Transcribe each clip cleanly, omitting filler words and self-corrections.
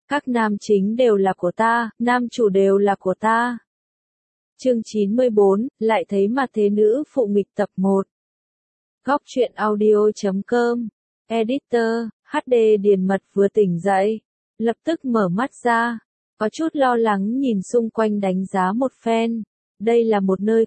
Các nam chính đều là của ta, nam chủ đều là của ta. Chương 94, lại thấy mặt thế nữ phụ nghịch tập 1. Góc truyện audio.com. Editor, HD Điền Mật vừa tỉnh dậy, lập tức mở mắt ra, có chút lo lắng nhìn xung quanh đánh giá một phen. Đây là một nơi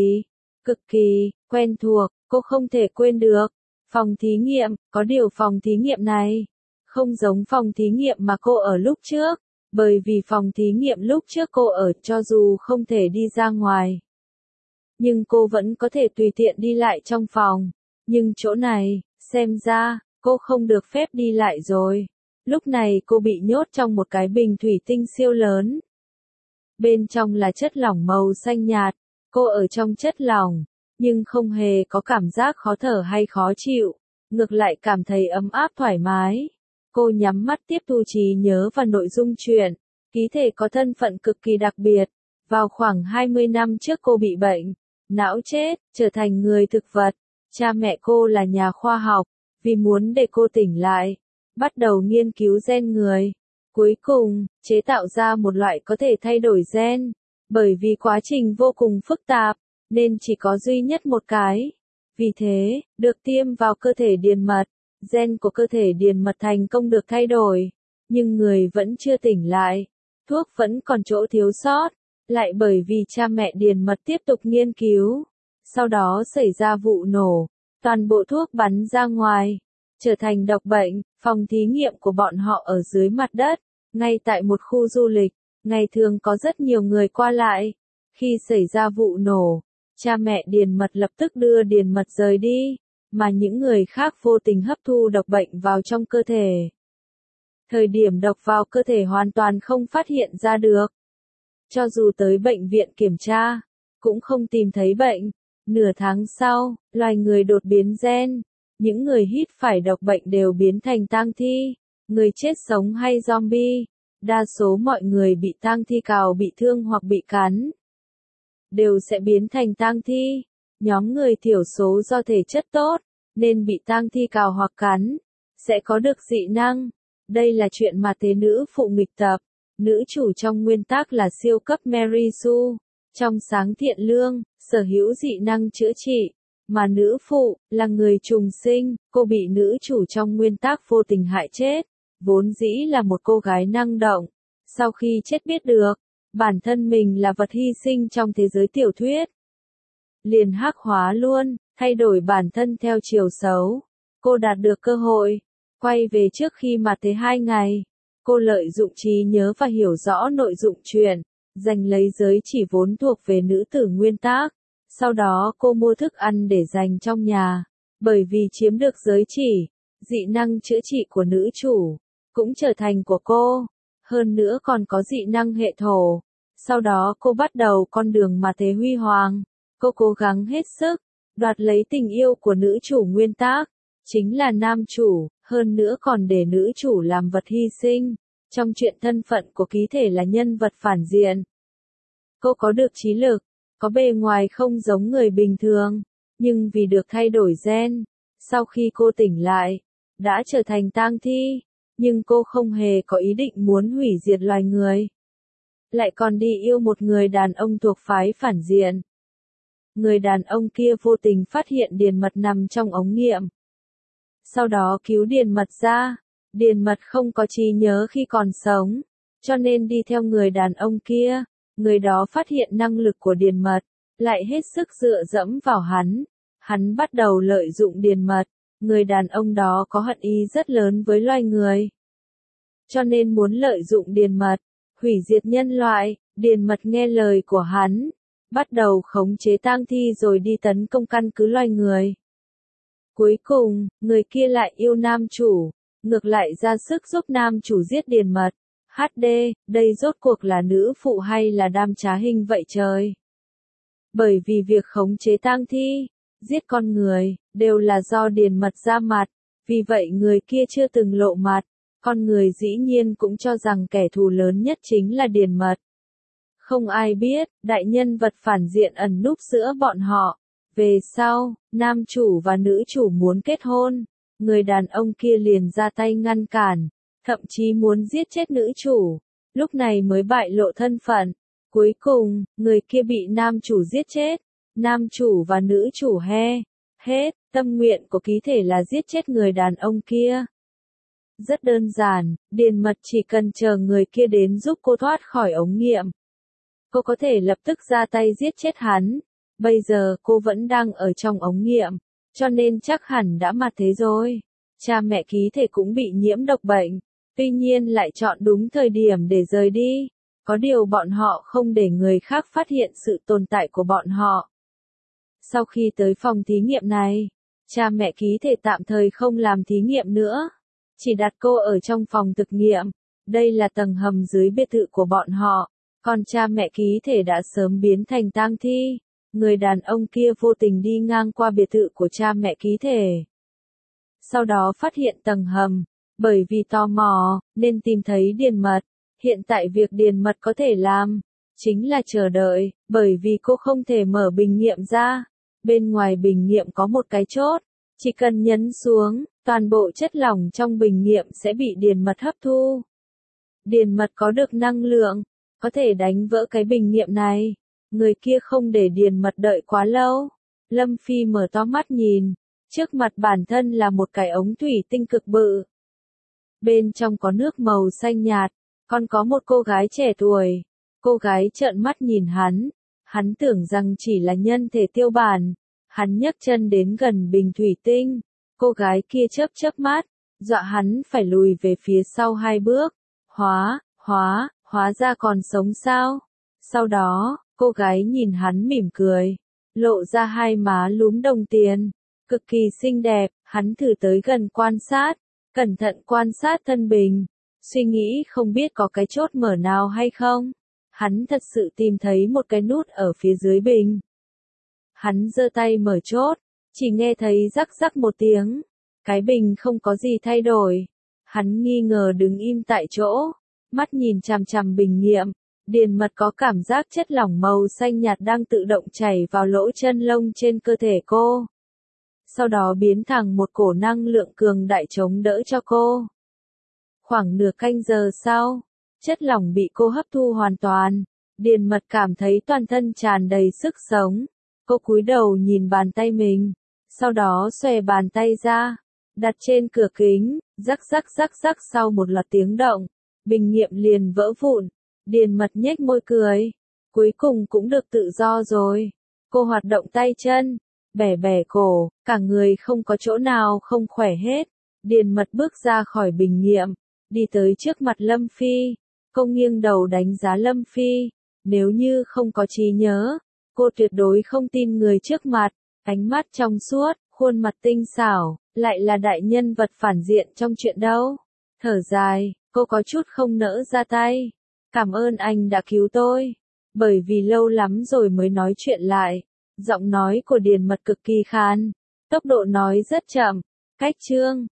cực kỳ quen thuộc, cô không thể quên được. Phòng thí nghiệm, có điều phòng thí nghiệm này không giống phòng thí nghiệm mà cô ở lúc trước, bởi vì phòng thí nghiệm lúc trước cô ở cho dù không thể đi ra ngoài, nhưng cô vẫn có thể tùy tiện đi lại trong phòng. Nhưng chỗ này, xem ra, cô không được phép đi lại rồi. Lúc này cô bị nhốt trong một cái bình thủy tinh siêu lớn. Bên trong là chất lỏng màu xanh nhạt, cô ở trong chất lỏng, nhưng không hề có cảm giác khó thở hay khó chịu, ngược lại cảm thấy ấm áp thoải mái. Cô nhắm mắt tiếp thu trí nhớ và nội dung truyện. Ký thể có thân phận cực kỳ đặc biệt. Vào khoảng 20 năm trước cô bị bệnh, não chết, trở thành người thực vật. Cha mẹ cô là nhà khoa học, vì muốn để cô tỉnh lại, bắt đầu nghiên cứu gen người. Cuối cùng, chế tạo ra một loại có thể thay đổi gen. Bởi vì quá trình vô cùng phức tạp, nên chỉ có duy nhất một cái. Vì thế, được tiêm vào cơ thể Điền Mật, gen của cơ thể Điền Mật thành công được thay đổi. Nhưng người vẫn chưa tỉnh lại, thuốc vẫn còn chỗ thiếu sót, lại bởi vì cha mẹ Điền Mật tiếp tục nghiên cứu. Sau đó xảy ra vụ nổ, toàn bộ thuốc bắn ra ngoài, trở thành độc bệnh. Phòng thí nghiệm của bọn họ ở dưới mặt đất, ngay tại một khu du lịch, ngày thường có rất nhiều người qua lại. Khi xảy ra vụ nổ, cha mẹ Điền Mật lập tức đưa Điền Mật rời đi, mà những người khác vô tình hấp thu độc bệnh vào trong cơ thể. Thời điểm độc vào cơ thể hoàn toàn không phát hiện ra được. Cho dù tới bệnh viện kiểm tra, cũng không tìm thấy bệnh. Nửa tháng sau, loài người đột biến gen. Những người hít phải độc bệnh đều biến thành tang thi, người chết sống hay zombie. Đa số mọi người bị tang thi cào bị thương hoặc bị cắn, đều sẽ biến thành tang thi. Nhóm người thiểu số do thể chất tốt, nên bị tang thi cào hoặc cắn, sẽ có được dị năng. Đây là chuyện mà thế nữ phụ nghịch tập. Nữ chủ trong nguyên tác là siêu cấp Mary Sue, trong sáng thiện lương, sở hữu dị năng chữa trị. Mà nữ phụ, là người trùng sinh, cô bị nữ chủ trong nguyên tác vô tình hại chết. Vốn dĩ là một cô gái năng động. Sau khi chết biết được, bản thân mình là vật hy sinh trong thế giới tiểu thuyết, liền hắc hóa luôn, thay đổi bản thân theo chiều xấu. Cô đạt được cơ hội, quay về trước khi mà thế 2 ngày. Cô lợi dụng trí nhớ và hiểu rõ nội dung truyện, giành lấy giới chỉ vốn thuộc về nữ tử nguyên tác. Sau đó cô mua thức ăn để dành trong nhà, bởi vì chiếm được giới chỉ, dị năng chữa trị của nữ chủ cũng trở thành của cô. Hơn nữa còn có dị năng hệ thổ. Sau đó cô bắt đầu con đường mà thế huy hoàng. Cô cố gắng hết sức, đoạt lấy tình yêu của nữ chủ nguyên tác, chính là nam chủ, hơn nữa còn để nữ chủ làm vật hy sinh. Trong chuyện thân phận của ký thể là nhân vật phản diện. Cô có được trí lực, có bề ngoài không giống người bình thường, nhưng vì được thay đổi gen, sau khi cô tỉnh lại, đã trở thành tang thi. Nhưng cô không hề có ý định muốn hủy diệt loài người, lại còn đi yêu một người đàn ông thuộc phái phản diện. Người đàn ông kia vô tình phát hiện Điền Mật nằm trong ống nghiệm, sau đó cứu Điền Mật ra. Điền Mật không có trí nhớ khi còn sống, cho nên đi theo người đàn ông kia. Người đó phát hiện năng lực của Điền Mật, lại hết sức dựa dẫm vào hắn. Hắn bắt đầu lợi dụng Điền Mật. Người đàn ông đó có hận ý rất lớn với loài người, cho nên muốn lợi dụng Điền Mật, hủy diệt nhân loại. Điền Mật nghe lời của hắn, bắt đầu khống chế tang thi rồi đi tấn công căn cứ loài người. Cuối cùng, người kia lại yêu nam chủ, ngược lại ra sức giúp nam chủ giết Điền Mật. HD, đây rốt cuộc là nữ phụ hay là đam trá hình vậy trời? Bởi vì việc khống chế tang thi, giết con người, đều là do Điền Mật ra mặt, vì vậy người kia chưa từng lộ mặt. Con người dĩ nhiên cũng cho rằng kẻ thù lớn nhất chính là Điền Mật. Không ai biết, đại nhân vật phản diện ẩn núp giữa bọn họ. Về sau, nam chủ và nữ chủ muốn kết hôn, người đàn ông kia liền ra tay ngăn cản. thậm chí muốn giết chết nữ chủ, lúc này mới bại lộ thân phận. Cuối cùng, người kia bị nam chủ giết chết, nam chủ và nữ chủ hết, tâm nguyện của ký thể là giết chết người đàn ông kia. Rất đơn giản, Điền Mật chỉ cần chờ người kia đến giúp cô thoát khỏi ống nghiệm. Cô có thể lập tức ra tay giết chết hắn. Bây giờ cô vẫn đang ở trong ống nghiệm, cho nên chắc hẳn đã mặt thế rồi. Cha mẹ ký thể cũng bị nhiễm độc bệnh, tuy nhiên lại chọn đúng thời điểm để rời đi. Có điều bọn họ không để người khác phát hiện sự tồn tại của bọn họ. Sau khi tới phòng thí nghiệm này, cha mẹ ký thể tạm thời không làm thí nghiệm nữa. Chỉ đặt cô ở trong phòng thực nghiệm. Đây là tầng hầm dưới biệt thự của bọn họ. Còn cha mẹ ký thể đã sớm biến thành tang thi. Người đàn ông kia vô tình đi ngang qua biệt thự của cha mẹ ký thể. Sau đó phát hiện tầng hầm. Bởi vì tò mò, nên tìm thấy Điền Mật. Hiện tại việc Điền Mật có thể làm, chính là chờ đợi, bởi vì cô không thể mở bình nghiệm ra. Bên ngoài bình nghiệm có một cái chốt. Chỉ cần nhấn xuống, toàn bộ chất lỏng trong bình nghiệm sẽ bị Điền Mật hấp thu. Điền Mật có được năng lượng, có thể đánh vỡ cái bình nghiệm này. Người kia không để Điền Mật đợi quá lâu. Lâm Phi mở to mắt nhìn, trước mặt bản thân là một cái ống thủy tinh cực bự. Bên trong có nước màu xanh nhạt, còn có một cô gái trẻ tuổi. Cô gái trợn mắt nhìn hắn tưởng rằng chỉ là nhân thể tiêu bản. Hắn nhấc chân đến gần bình thủy tinh, cô gái kia chớp mắt, dọa hắn phải lùi về phía sau 2 bước. Hóa ra còn sống sao? Sau đó, cô gái nhìn hắn mỉm cười, lộ ra 2 má lúm đồng tiền, cực kỳ xinh đẹp. Hắn thử tới gần quan sát, cẩn thận quan sát thân bình, suy nghĩ không biết có cái chốt mở nào hay không. Hắn thật sự tìm thấy một cái nút ở phía dưới bình. Hắn giơ tay mở chốt, chỉ nghe thấy rắc rắc một tiếng. Cái bình không có gì thay đổi. Hắn nghi ngờ đứng im tại chỗ, mắt nhìn chằm chằm bình nghiệm. Điền Mật có cảm giác chất lỏng màu xanh nhạt đang tự động chảy vào lỗ chân lông trên cơ thể cô. Sau đó biến thành một cổ năng lượng cường đại chống đỡ cho cô. Khoảng nửa canh giờ sau, chất lỏng bị cô hấp thu hoàn toàn. Điền Mật cảm thấy toàn thân tràn đầy sức sống. Cô cúi đầu nhìn bàn tay mình, sau đó xòe bàn tay ra, đặt trên cửa kính, rắc sau một loạt tiếng động, bình nghiệm liền vỡ vụn. Điền Mật nhếch môi cười, cuối cùng cũng được tự do rồi. Cô hoạt động tay chân, bẻ cổ, cả người không có chỗ nào không khỏe hết. Điền Mật bước ra khỏi bình nghiệm, đi tới trước mặt Lâm Phi. Cô nghiêng đầu đánh giá Lâm Phi, nếu như không có trí nhớ, cô tuyệt đối không tin người trước mặt. Ánh mắt trong suốt, khuôn mặt tinh xảo, lại là đại nhân vật phản diện trong chuyện đâu. Thở dài, cô có chút không nỡ ra tay. Cảm ơn anh đã cứu tôi. Bởi vì lâu lắm rồi mới nói chuyện lại. Giọng nói của Điền Mật cực kỳ khan, tốc độ nói rất chậm. Cách chương